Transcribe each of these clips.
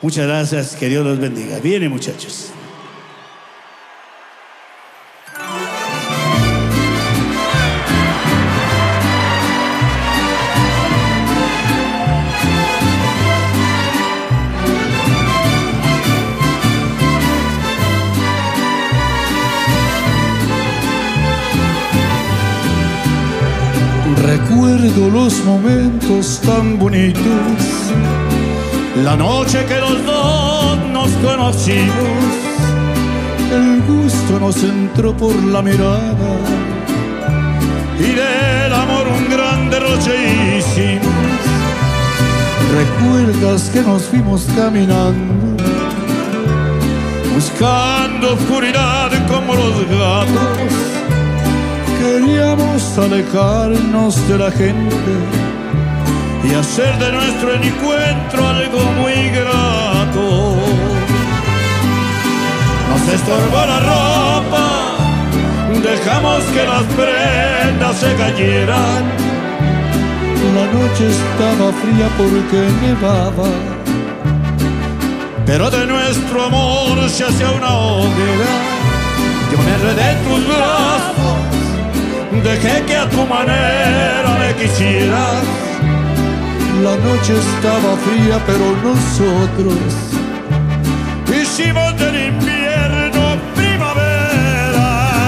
Muchas gracias, que Dios los bendiga. Viene, muchachos. Recuerdo los momentos tan bonitos, La noche que los dos nos conocimos, el gusto nos entró por la mirada y del amor un gran derroche hicimos. Recuerdas que nos fuimos caminando, Buscando oscuridad como los gatos, queríamos alejarnos de la gente y hacer de nuestro encuentro algo muy grato. Nos estorbó la ropa, dejamos que las prendas se cayeran. La noche estaba fría porque nevaba, pero de nuestro amor se hacía una hoguera. Yo me enredé en tus brazos, dejé que a tu manera me quisieras. la noche estaba fría pero nosotros hicimos del invierno primavera.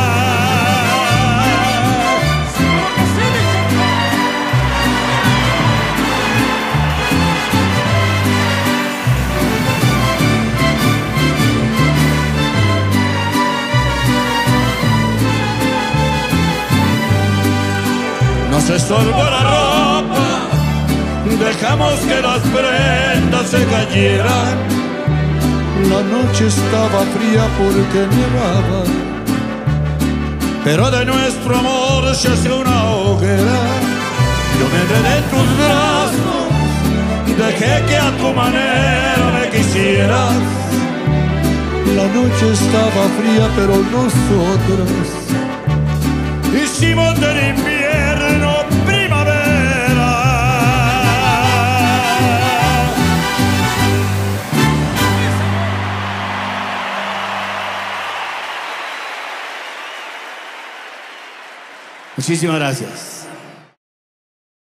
Nos estorbó la ropa, dejamos que las prendas se cayeran. La noche estaba fría porque nevaba, pero de nuestro amor se hace una hoguera. Yo me enredé en tus brazos, dejé que a tu manera me quisieras. la noche estaba fría pero nosotros hicimos del invierno primavera. Muchísimas gracias.